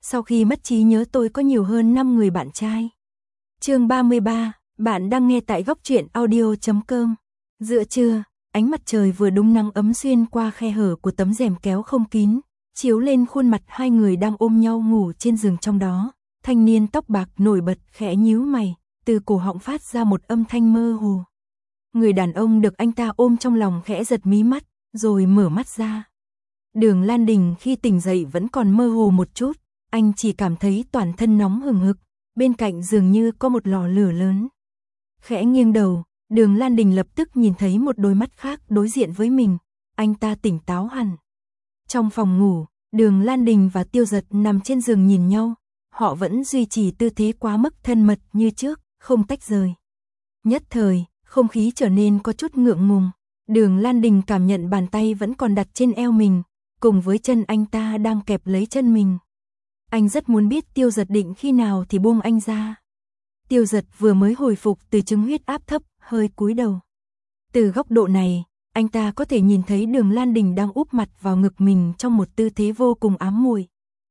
Sau khi mất trí nhớ tôi có nhiều hơn 5 người bạn trai. Chương 33, bạn đang nghe tại góc truyện audio.com. Giữa trưa, ánh mặt trời vừa đúng nắng ấm xuyên qua khe hở của tấm rèm kéo không kín, chiếu lên khuôn mặt hai người đang ôm nhau ngủ trên giường trong đó. Thanh niên tóc bạc nổi bật khẽ nhíu mày, từ cổ họng phát ra một âm thanh mơ hồ. Người đàn ông được anh ta ôm trong lòng khẽ giật mí mắt, rồi mở mắt ra. Đường Lan Đình khi tỉnh dậy vẫn còn mơ hồ một chút, anh chỉ cảm thấy toàn thân nóng hừng hực, bên cạnh dường như có một lò lửa lớn. Khẽ nghiêng đầu, Đường Lan Đình lập tức nhìn thấy một đôi mắt khác đối diện với mình, anh ta tỉnh táo hẳn. Trong phòng ngủ, Đường Lan Đình và Tiêu Dật nằm trên giường nhìn nhau, họ vẫn duy trì tư thế quá mức thân mật như trước, không tách rời. Nhất thời, không khí trở nên có chút ngượng ngùng, Đường Lan Đình cảm nhận bàn tay vẫn còn đặt trên eo mình, cùng với chân anh ta đang kẹp lấy chân mình. Anh rất muốn biết Tiêu Dật định khi nào thì buông anh ra. Tiêu Dật vừa mới hồi phục từ chứng huyết áp thấp, hơi cúi đầu. Từ góc độ này, anh ta có thể nhìn thấy Đường Lan Đình đang úp mặt vào ngực mình trong một tư thế vô cùng ám muội.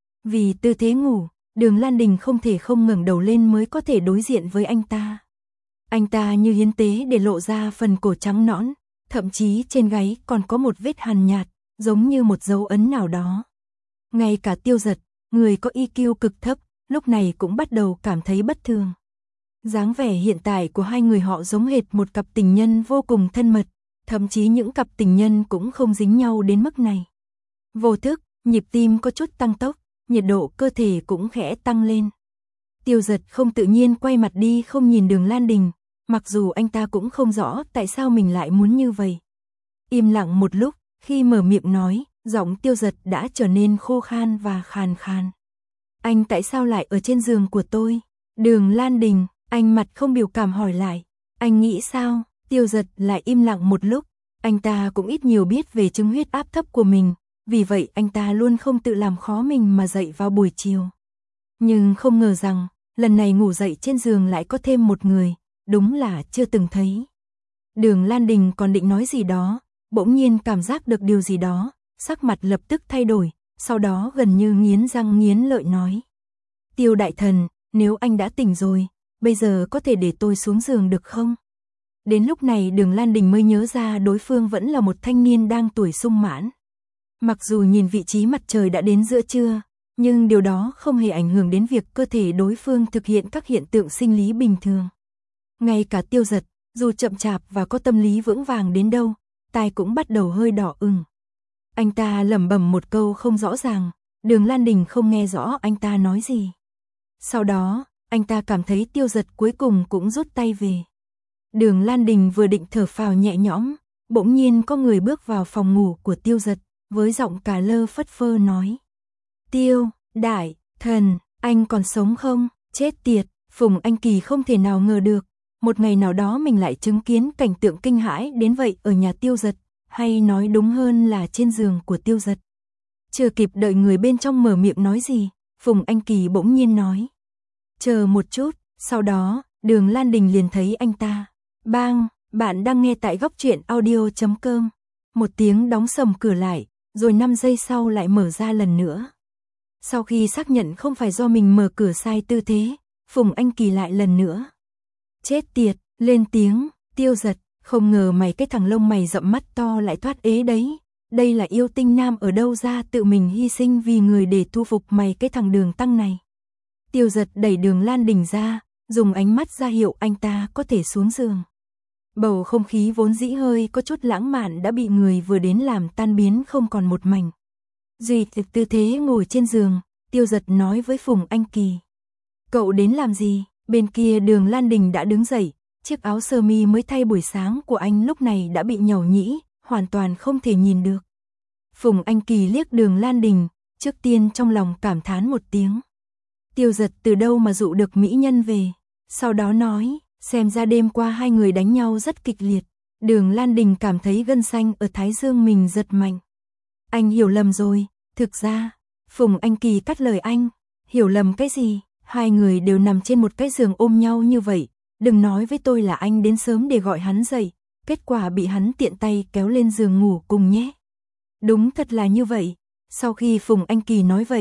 Vì tư thế ngủ, Đường Lan Đình không thể không ngẩng đầu lên mới có thể đối diện với anh ta. Anh ta như hiến tế để lộ ra phần cổ trắng nõn, thậm chí trên gáy còn có một vết hằn nhạt, giống như một dấu ấn nào đó. Ngay cả Tiêu Dật, người có EQ cực thấp, lúc này cũng bắt đầu cảm thấy bất thường. Dáng vẻ hiện tại của hai người họ giống hệt một cặp tình nhân vô cùng thân mật, thậm chí những cặp tình nhân cũng không dính nhau đến mức này. Vô thức, nhịp tim có chút tăng tốc, nhiệt độ cơ thể cũng khẽ tăng lên. Tiêu Dật không tự nhiên quay mặt đi không nhìn Đường Lan Đình, mặc dù anh ta cũng không rõ tại sao mình lại muốn như vậy. Im lặng một lúc, khi mở miệng nói, giọng Tiêu Dật đã trở nên khô khan và khàn khàn. Anh tại sao lại ở trên giường của tôi? Đường Lan Đình, anh mặt không biểu cảm hỏi lại. Anh nghĩ sao? Tiêu Dật lại im lặng một lúc, anh ta cũng ít nhiều biết về chứng huyết áp thấp của mình, vì vậy anh ta luôn không tự làm khó mình mà dậy vào buổi chiều. Nhưng không ngờ rằng, lần này ngủ dậy trên giường lại có thêm một người, đúng là chưa từng thấy. Đường Lan Đình còn định nói gì đó, bỗng nhiên cảm giác được điều gì đó, sắc mặt lập tức thay đổi, sau đó gần như nghiến răng nghiến lợi nói. Tiêu đại thần, nếu anh đã tỉnh rồi, bây giờ có thể để tôi xuống giường được không? Đến lúc này Đường Lan Đình mới nhớ ra đối phương vẫn là một thanh niên đang tuổi sung mãn. Mặc dù nhìn vị trí mặt trời đã đến giữa trưa, nhưng điều đó không hề ảnh hưởng đến việc cơ thể đối phương thực hiện các hiện tượng sinh lý bình thường. Ngay cả Tiêu Dật, dù chậm chạp và có tâm lý vững vàng đến đâu, tai cũng bắt đầu hơi đỏ ửng. Anh ta lẩm bẩm một câu không rõ ràng, Đường Lan Đình không nghe rõ anh ta nói gì. Sau đó, anh ta cảm thấy Tiêu Dật cuối cùng cũng rút tay về. Đường Lan Đình vừa định thở phào nhẹ nhõm, bỗng nhiên có người bước vào phòng ngủ của Tiêu Dật, với giọng cà lơ phất phơ nói. Tiêu, đại, thần, anh còn sống không? Chết tiệt, Phùng Anh Kỳ không thể nào ngờ được, một ngày nào đó mình lại chứng kiến cảnh tượng kinh hãi đến vậy ở nhà Tiêu Dật, hay nói đúng hơn là trên giường của Tiêu Dật. Chưa kịp đợi người bên trong mở miệng nói gì, Phùng Anh Kỳ bỗng nhiên nói. Chờ một chút, sau đó, Đường Lan Đình liền thấy anh ta. Bang, bạn đang nghe tại góc truyện audio.com. Một tiếng đóng sầm cửa lại, rồi 5 giây sau lại mở ra lần nữa. Sau khi xác nhận không phải do mình mở cửa sai tư thế, Phùng Anh Kỳ lại lần nữa. Chết tiệt, lên tiếng, Tiêu Dật, không ngờ mày cái thằng lông mày rậm mắt to lại thoát ế đấy. Đây là yêu tinh nam ở đâu ra tự mình hy sinh vì người để thu phục mày cái thằng Đường tăng này. Tiêu Dật đẩy Đường Lan Đình ra, dùng ánh mắt ra hiệu anh ta có thể xuống giường. Bầu không khí vốn dĩ hơi có chút lãng mạn đã bị người vừa đến làm tan biến không còn một mảnh. Duy thực tư thế ngồi trên giường, Tiêu Dật nói với Phùng Anh Kỳ. Cậu đến làm gì? Bên kia Đường Lan Đình đã đứng dậy, chiếc áo sơ mi mới thay buổi sáng của anh lúc này đã bị nhàu nhĩ, hoàn toàn không thể nhìn được. Phùng Anh Kỳ liếc Đường Lan Đình, trước tiên trong lòng cảm thán một tiếng. Tiêu Dật từ đâu mà dụ được mỹ nhân về, sau đó nói, xem ra đêm qua hai người đánh nhau rất kịch liệt. Đường Lan Đình cảm thấy gân xanh ở thái dương mình giật mạnh. Anh hiểu lầm rồi, thực ra, Phùng Anh Kỳ cắt lời anh, hiểu lầm cái gì, hai người đều nằm trên một cái giường ôm nhau như vậy, đừng nói với tôi là anh đến sớm để gọi hắn dậy, kết quả bị hắn tiện tay kéo lên giường ngủ cùng nhé. Đúng thật là như vậy, sau khi Phùng Anh Kỳ nói vậy,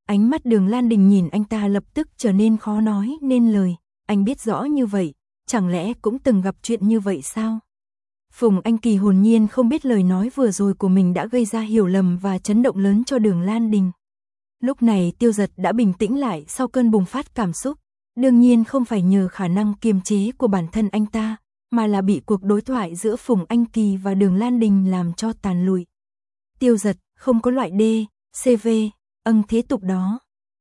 Ánh mắt Đường Lan Đình nhìn anh ta lập tức trở nên khó nói nên lời. Anh biết rõ như vậy, chẳng lẽ cũng từng gặp chuyện như vậy sao? Phùng Anh Kỳ hồn nhiên không biết lời nói vừa rồi của mình đã gây ra hiểu lầm và chấn động lớn cho Đường Lan Đình. Lúc này Tiêu Dật đã bình tĩnh lại sau cơn bùng phát cảm xúc. Đương nhiên không phải nhờ khả năng kiềm chế của bản thân anh ta, mà là bị cuộc đối thoại giữa Phùng Anh Kỳ và Đường Lan Đình làm cho tàn lụi. Tiêu Dật, không có loại D, CV, thế tục đó.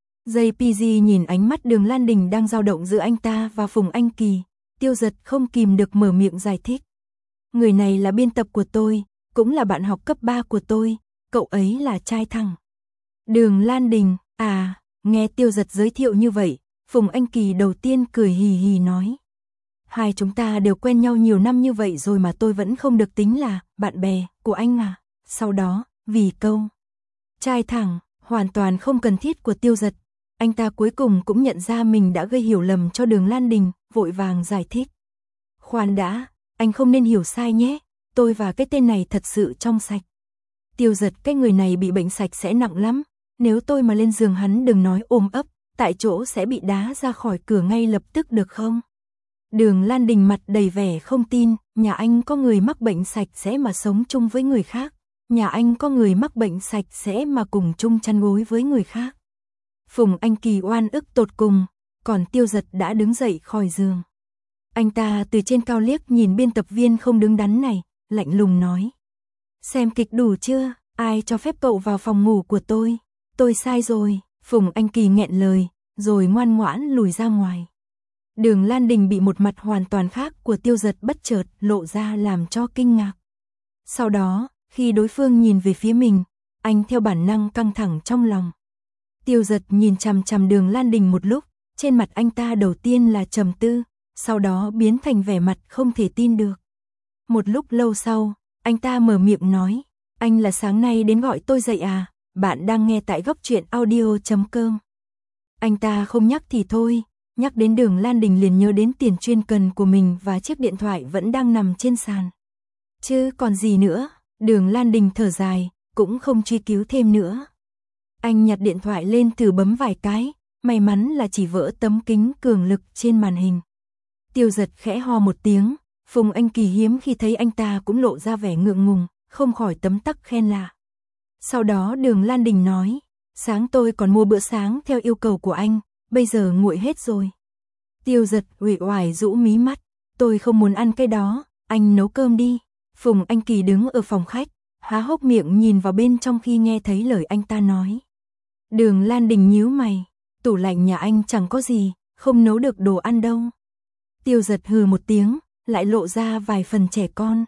JPG nhìn ánh mắt Đường Lan Đình đang dao động giữa anh ta và Phùng Anh Kỳ. Tiêu Dật không kìm được mở miệng giải thích. Người này là biên tập của tôi, cũng là bạn học cấp 3 của tôi, cậu ấy là trai thẳng. Đường Lan Đình, nghe Tiêu Dật giới thiệu như vậy, Phùng Anh Kỳ đầu tiên cười hì hì nói. Hai chúng ta đều quen nhau nhiều năm như vậy rồi mà tôi vẫn không được tính là bạn bè của anh à. Sau đó, vì câu trai thẳng, hoàn toàn không cần thiết của Tiêu Dật, anh ta cuối cùng cũng nhận ra mình đã gây hiểu lầm cho Đường Lan Đình, vội vàng giải thích. Khoan đã, anh không nên hiểu sai nhé, tôi và cái tên này thật sự trong sạch. Tiêu Dật, cái người này bị bệnh sạch sẽ nặng lắm, nếu tôi mà lên giường hắn đừng nói ôm ấp, tại chỗ sẽ bị đá ra khỏi cửa ngay lập tức được không? Đường Lan Đình mặt đầy vẻ không tin, nhà anh có người mắc bệnh sạch sẽ mà sống chung với người khác, nhà anh có người mắc bệnh sạch sẽ mà cùng chung chăn gối với người khác. Phùng Anh Kỳ oan ức tột cùng, còn Tiêu Dật đã đứng dậy khỏi giường. Anh ta từ trên cao liếc nhìn biên tập viên không đứng đắn này, lạnh lùng nói. Xem kịch đủ chưa, ai cho phép cậu vào phòng ngủ của tôi sai rồi. Phùng Anh Kỳ nghẹn lời, rồi ngoan ngoãn lùi ra ngoài. Đường Lan Đình bị một mặt hoàn toàn khác của Tiêu Dật bất chợt lộ ra làm cho kinh ngạc. Sau đó, khi đối phương nhìn về phía mình, anh theo bản năng căng thẳng trong lòng. Tiêu Dật nhìn chằm chằm Đường Lan Đình một lúc, trên mặt anh ta đầu tiên là trầm tư, sau đó biến thành vẻ mặt không thể tin được. Một lúc lâu sau, anh ta mở miệng nói, anh là sáng nay đến gọi tôi dậy à, bạn đang nghe tại Góc Truyện Audio.com. Anh ta không nhắc thì thôi, nhắc đến Đường Lan Đình liền nhớ đến tiền chuyên cần của mình và chiếc điện thoại vẫn đang nằm trên sàn. Chứ còn gì nữa, Đường Lan Đình thở dài, cũng không truy cứu thêm nữa. Anh nhặt điện thoại lên thử bấm vài cái, may mắn là chỉ vỡ tấm kính cường lực trên màn hình. Tiêu Dật khẽ ho một tiếng, Phùng Anh Kỳ hiếm khi thấy anh ta cũng lộ ra vẻ ngượng ngùng, không khỏi tấm tắc khen lạ. Sau đó Đường Lan Đình nói, sáng tôi còn mua bữa sáng theo yêu cầu của anh, bây giờ nguội hết rồi. Tiêu Dật uể oải rũ mí mắt, tôi không muốn ăn cái đó, anh nấu cơm đi. Phùng Anh Kỳ đứng ở phòng khách, há hốc miệng nhìn vào bên trong khi nghe thấy lời anh ta nói. Đường Lan Đình nhíu mày, tủ lạnh nhà anh chẳng có gì, không nấu được đồ ăn đâu. Tiêu Dật hừ một tiếng, lại lộ ra vài phần trẻ con.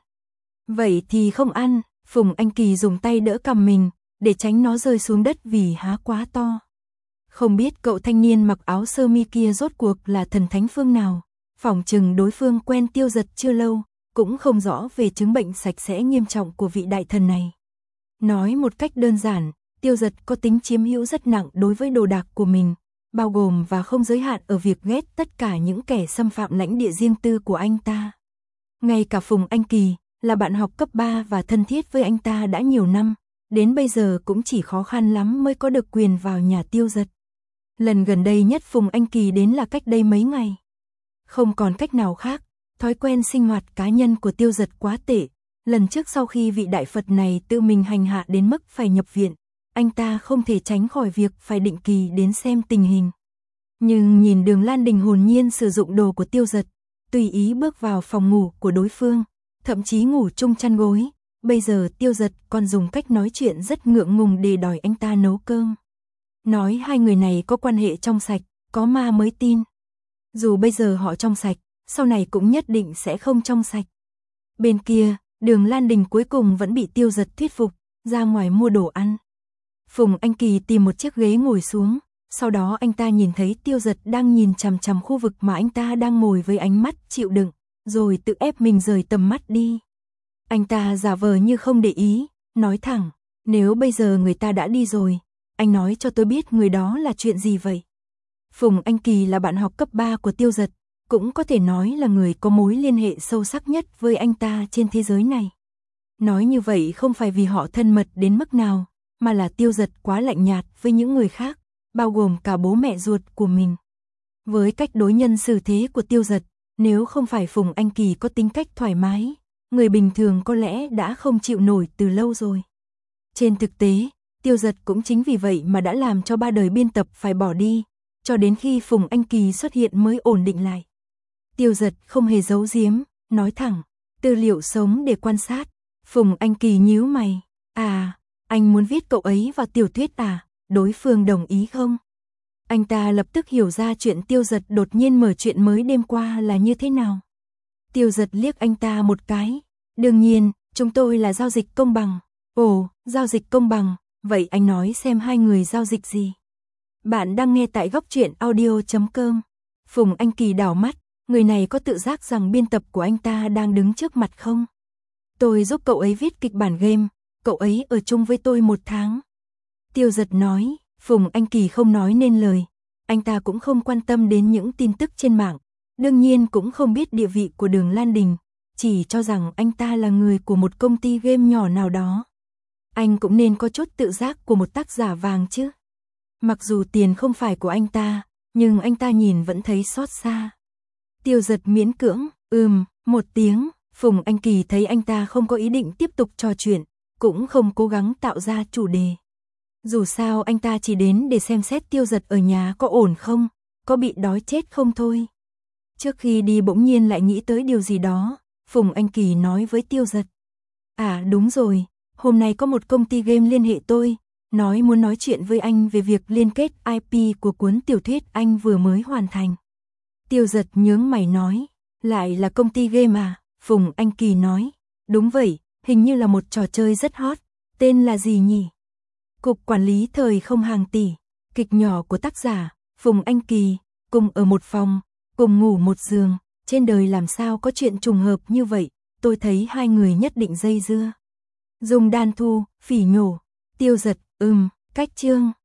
Vậy thì không ăn. Phùng Anh Kỳ dùng tay đỡ cằm mình, để tránh nó rơi xuống đất vì há quá to. Không biết cậu thanh niên mặc áo sơ mi kia rốt cuộc là thần thánh phương nào, phỏng chừng đối phương quen Tiêu Dật chưa lâu, cũng không rõ về chứng bệnh sạch sẽ nghiêm trọng của vị đại thần này. Nói một cách đơn giản, Tiêu Dật có tính chiếm hữu rất nặng đối với đồ đạc của mình, bao gồm và không giới hạn ở việc ghét tất cả những kẻ xâm phạm lãnh địa riêng tư của anh ta. Ngay cả Phùng Anh Kỳ, là bạn học cấp 3 và thân thiết với anh ta đã nhiều năm, đến bây giờ cũng chỉ khó khăn lắm mới có được quyền vào nhà Tiêu Dật. Lần gần đây nhất Phùng Anh Kỳ đến là cách đây mấy ngày. Không còn cách nào khác, thói quen sinh hoạt cá nhân của Tiêu Dật quá tệ. Lần trước sau khi vị đại Phật này tự mình hành hạ đến mức phải nhập viện, anh ta không thể tránh khỏi việc phải định kỳ đến xem tình hình. Nhưng nhìn Đường Lan Đình hồn nhiên sử dụng đồ của Tiêu Dật, tùy ý bước vào phòng ngủ của đối phương, thậm chí ngủ chung chăn gối, bây giờ Tiêu Dật còn dùng cách nói chuyện rất ngượng ngùng để đòi anh ta nấu cơm. Nói hai người này có quan hệ trong sạch, có ma mới tin. Dù bây giờ họ trong sạch, sau này cũng nhất định sẽ không trong sạch. Bên kia, Đường Lan Đình cuối cùng vẫn bị Tiêu Dật thuyết phục, ra ngoài mua đồ ăn. Phùng Anh Kỳ tìm một chiếc ghế ngồi xuống, sau đó anh ta nhìn thấy Tiêu Dật đang nhìn chằm chằm khu vực mà anh ta đang ngồi với ánh mắt chịu đựng, rồi tự ép mình rời tầm mắt đi. Anh ta giả vờ như không để ý, nói thẳng, nếu bây giờ người ta đã đi rồi, anh nói cho tôi biết người đó là chuyện gì vậy. Phùng Anh Kỳ là bạn học cấp 3 của Tiêu Dật, cũng có thể nói là người có mối liên hệ sâu sắc nhất với anh ta trên thế giới này. Nói như vậy không phải vì họ thân mật đến mức nào, mà là Tiêu Dật quá lạnh nhạt với những người khác, bao gồm cả bố mẹ ruột của mình. Với cách đối nhân xử thế của Tiêu Dật, nếu không phải Phùng Anh Kỳ có tính cách thoải mái, người bình thường có lẽ đã không chịu nổi từ lâu rồi. Trên thực tế, Tiêu Dật cũng chính vì vậy mà đã làm cho 3 đời biên tập phải bỏ đi, cho đến khi Phùng Anh Kỳ xuất hiện mới ổn định lại. Tiêu Dật không hề giấu giếm, nói thẳng, tư liệu sống để quan sát. Phùng Anh Kỳ nhíu mày, anh muốn viết cậu ấy vào tiểu thuyết à, đối phương đồng ý không? Anh ta lập tức hiểu ra chuyện Tiêu Dật đột nhiên mở chuyện mới đêm qua là như thế nào. Tiêu Dật liếc anh ta một cái, đương nhiên, chúng tôi là giao dịch công bằng. Ồ, giao dịch công bằng, vậy anh nói xem hai người giao dịch gì? Bạn đang nghe tại góc truyện audio.com. Phùng Anh Kỳ đảo mắt, người này có tự giác rằng biên tập của anh ta đang đứng trước mặt không? Tôi giúp cậu ấy viết kịch bản game, cậu ấy ở chung với tôi 1 tháng. Tiêu Dật nói, Phùng Anh Kỳ không nói nên lời, anh ta cũng không quan tâm đến những tin tức trên mạng, đương nhiên cũng không biết địa vị của Đường Lan Đình, chỉ cho rằng anh ta là người của một công ty game nhỏ nào đó. Anh cũng nên có chút tự giác của một tác giả vàng chứ. Mặc dù tiền không phải của anh ta, nhưng anh ta nhìn vẫn thấy xót xa. Tiêu Dật miễn cưỡng, một tiếng, Phùng Anh Kỳ thấy anh ta không có ý định tiếp tục trò chuyện, cũng không cố gắng tạo ra chủ đề. Dù sao anh ta chỉ đến để xem xét Tiêu Dật ở nhà có ổn không, có bị đói chết không thôi. Trước khi đi bỗng nhiên lại nghĩ tới điều gì đó, Phùng Anh Kỳ nói với Tiêu Dật. Đúng rồi, hôm nay có một công ty game liên hệ tôi, nói muốn nói chuyện với anh về việc liên kết IP của cuốn tiểu thuyết anh vừa mới hoàn thành. Tiêu Dật nhướng mày nói, lại là công ty game à? Phùng Anh Kỳ nói, đúng vậy, hình như là một trò chơi rất hot, tên là gì nhỉ? Cục Quản lý Thời Không Hàng Tỷ, kịch nhỏ của tác giả Phùng Anh Kỳ, cùng ở một phòng, cùng ngủ một giường, trên đời làm sao có chuyện trùng hợp như vậy, tôi thấy hai người nhất định dây dưa. Dùng đan thu, phỉ nhổ, Tiêu Dật, cách chương.